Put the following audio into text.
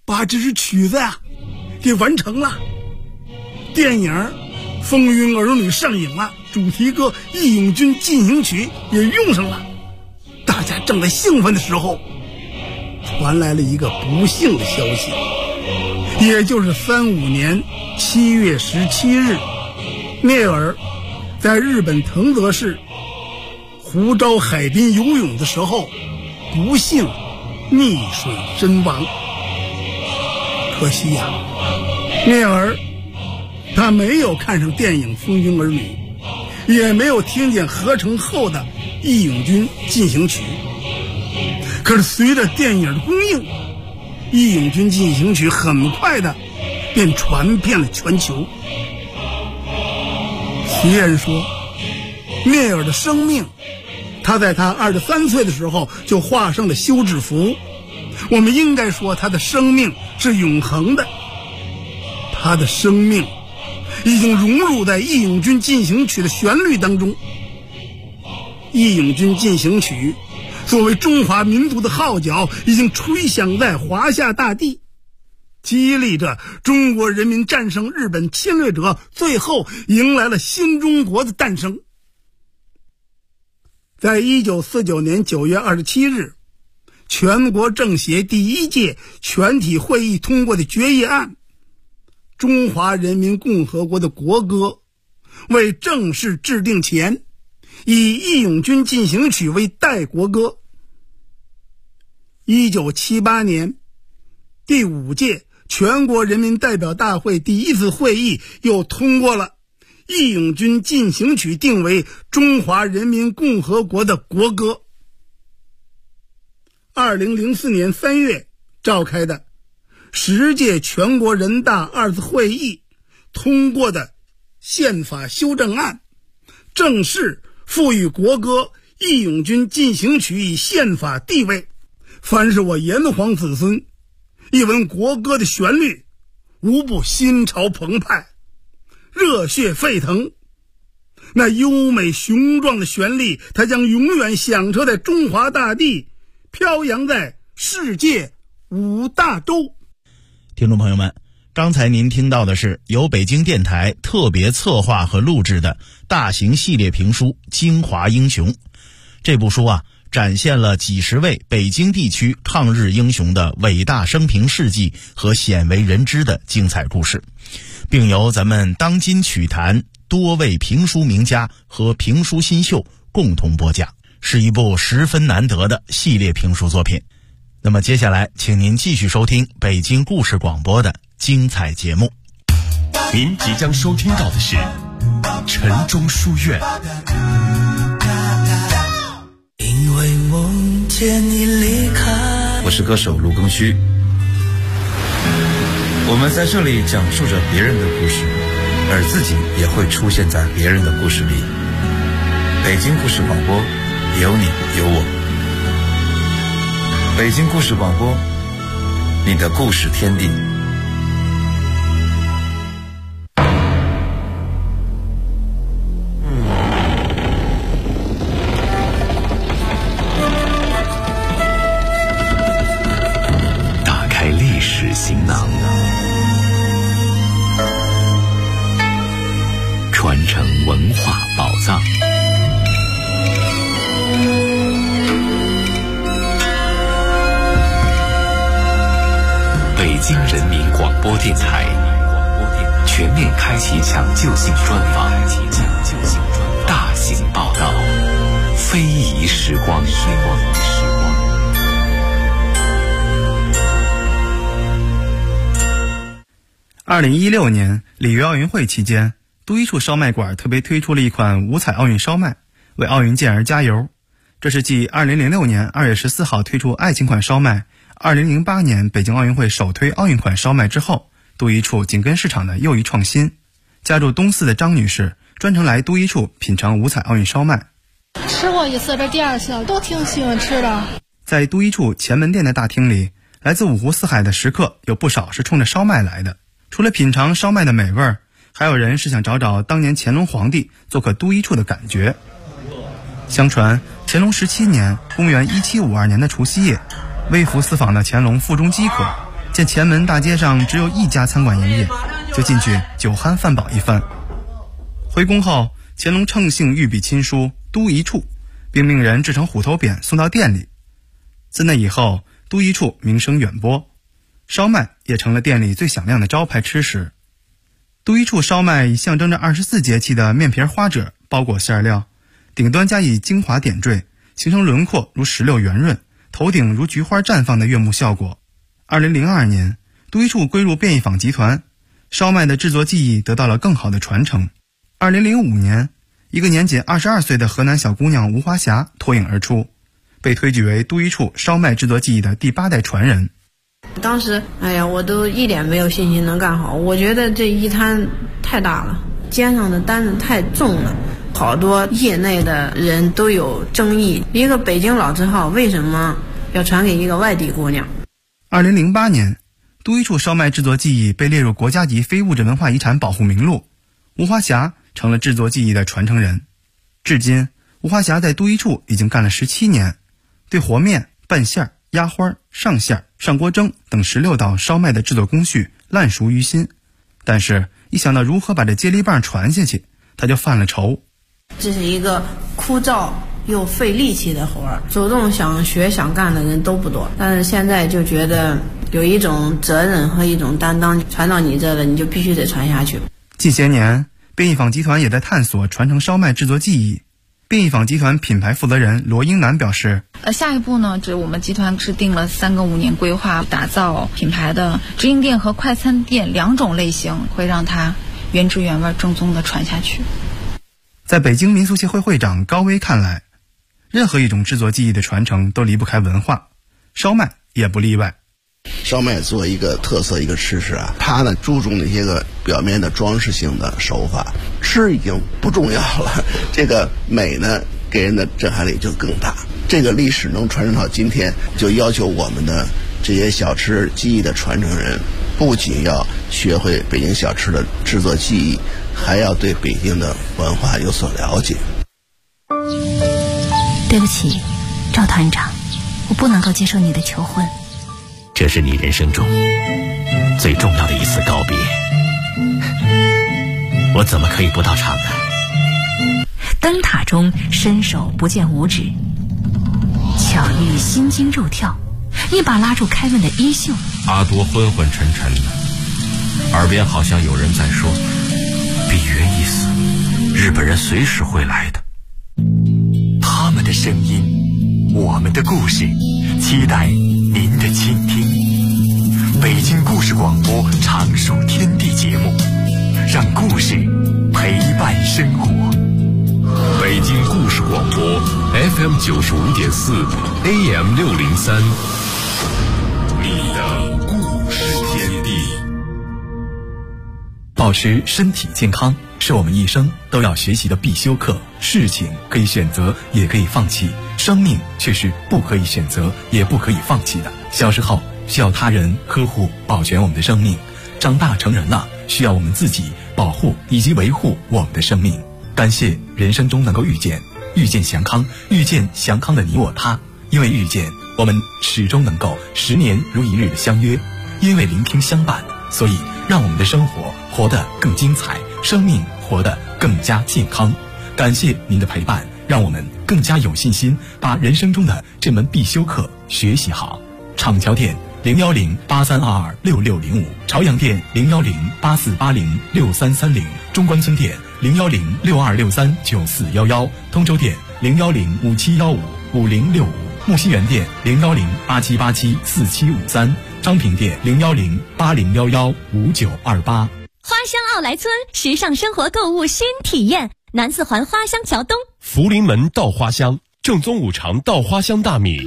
把这支曲子给完成了。电影《风云儿女》上映了，主题歌《义勇军进行曲》也用上了。大家正在兴奋的时候，传来了一个不幸的消息，也就是35年7月17日，聂耳在日本藤泽市湖沼海滨游泳的时候不幸溺水身亡。可惜聂耳他没有看上电影《风云儿女》，也没有听见合成后的《义勇军进行曲》。可是随着电影的公映，《义勇军进行曲》很快的便传遍了全球。虽然说聂耳的生命，他在他23岁的时候就画上了休止符，我们应该说他的生命是永恒的，他的生命已经融入在《义勇军进行曲》的旋律当中。《义勇军进行曲》作为中华民族的号角，已经吹响在华夏大地，激励着中国人民战胜日本侵略者，最后迎来了新中国的诞生。在1949年9月27日，全国政协第1届全体会议通过的决议案，中华人民共和国的国歌为正式制定前，以《义勇军进行曲》为代国歌。1978年第5届全国人民代表大会第1次会议又通过了《义勇军进行曲》定为中华人民共和国的国歌。2004年3月召开的10届全国人大2次会议通过的宪法修正案，正式赋予国歌《义勇军进行曲》以宪法地位。凡是我炎黄子孙一闻国歌的旋律，无不心潮澎湃，热血沸腾。那优美雄壮的旋律，它将永远响彻在中华大地，飘扬在世界5大洲。 听众朋友们，刚才您听到的是由北京电台特别策划和录制的大型系列评书《京华英雄》。这部书展现了几十位北京地区抗日英雄的伟大生平事迹和鲜为人知的精彩故事，并由咱们当今曲坛多位评书名家和评书新秀共同播讲，是一部十分难得的系列评书作品。那么接下来请您继续收听北京故事广播的精彩节目。 您即将收听到的是晨钟书院。 因为梦见你离开。 我是歌手卢庚戌，我们在这里讲述着别人的故事，而自己也会出现在别人的故事里。北京故事广播，有你有我。北京故事广播，你的故事天地。 打开历史行囊，传承文化宝藏。北京人民广播电台全面开启抢救性专访，大型报道，非遗时光。 2016年里约奥运会期间，都一处烧麦馆特别推出了一款五彩奥运烧麦，为奥运健儿加油。这是继2006年2月14号推出爱情款烧麦，2008年北京奥运会首推奥运款烧麦之后，都一处紧跟市场的又一创新。家住东四的张女士专程来都一处品尝五彩奥运烧麦。 吃过一次，这第二次都挺喜欢吃的。 在都一处前门店的大厅里，来自五湖四海的食客有不少是冲着烧麦来的。除了品尝烧麦的美味，还有人是想找找当年乾隆皇帝做客都一处的感觉。相传乾隆17年公元1752年的除夕夜，微服私访的乾隆腹中饥渴， 见前门大街上只有一家餐馆营业，就进去酒酣饭饱一番。回宫后，乾隆乘兴御笔亲书都一处，并命人制成虎头匾送到店里。自那以后，都一处名声远播，烧麦也成了店里最响亮的招牌吃食。都一处烧麦以象征着24节气的面皮花褶包裹馅料，顶端加以精华点缀，形成轮廓如石榴圆润，头顶如菊花绽放的悦目效果。2002年，都一处归入便宜坊集团，烧麦的制作技艺得到了更好的传承。2005年，一个年仅22岁的河南小姑娘吴华霞脱颖而出，被推举为都一处烧麦制作技艺的第8代传人。 当时我都一点没有信心能干好，我觉得这一摊太大了，肩上的担子太重了，好多业内的人都有争议，一个北京老字号为什么要传给一个外地姑娘。 2008年，都一处烧麦制作技艺被列入国家级非物质文化遗产保护名录，吴华霞成了制作技艺的传承人。至今，吴华霞在都一处已经干了17年，对和面、拌馅、压花、上馅、上锅蒸等16道烧麦的制作工序烂熟于心，但是一想到如何把这接力棒传下去，他就犯了愁。 这是一个枯燥又费力气的活儿，主动想学想干的人都不多，但是现在就觉得有一种责任和一种担当，传到你这了，你就必须得传下去。 近些年，便宜坊集团也在探索传承烧麦制作技艺。便宜坊集团品牌负责人罗英南表示， 下一步呢，我们集团是定了3个5年规划，打造品牌的直营店和快餐店2种类型，会让它原汁原味正宗的传下去。 在北京民俗协会会长高威看来，任何一种制作技艺的传承都离不开文化，烧麦也不例外。 烧麦做一个特色一个吃食啊，它呢注重那些个表面的装饰性的手法，吃已经不重要了，这个美呢给人的震撼力就更大。这个历史能传承到今天，就要求我们的这些小吃技艺的传承人，不仅要学会北京小吃的制作技艺，还要对北京的文化有所了解。 对不起，赵团长，我不能够接受你的求婚。 这是你人生中最重要的一次告别，我怎么可以不到场呢？ 灯塔中伸手不见五指，巧遇心惊肉跳，一把拉住凯文的衣袖。 阿多昏昏沉沉的，耳边好像有人在说：“比原意思，日本人随时会来的。” 他们的声音，我们的故事，期待您的倾听。北京故事广播常数天地节目，让故事陪伴生活。 北京故事广播 FM 95.4 AM 603，你的故事天地。 保持身体健康是我们一生都要学习的必修课。事情可以选择，也可以放弃，生命却是不可以选择，也不可以放弃的。小时候需要他人呵护保全我们的生命，长大成人了，需要我们自己保护以及维护我们的生命。感谢人生中能够遇见祥康，遇见祥康的你我他。因为遇见，我们始终能够10年如一日的相约；因为聆听相伴，所以让我们的生活活得更精彩，生命活得更加健康。感谢您的陪伴，让我们更加有信心把人生中的这门必修课学习好。厂桥店01083226605，朝阳店01084806330，中关村店01062639411，通州店01057155065，木樨园店01087874753，昌平店01080115928。 花乡奥莱村，时尚生活购物新体验，南四环花乡桥东， 福临门稻花香，正宗五常稻花香大米。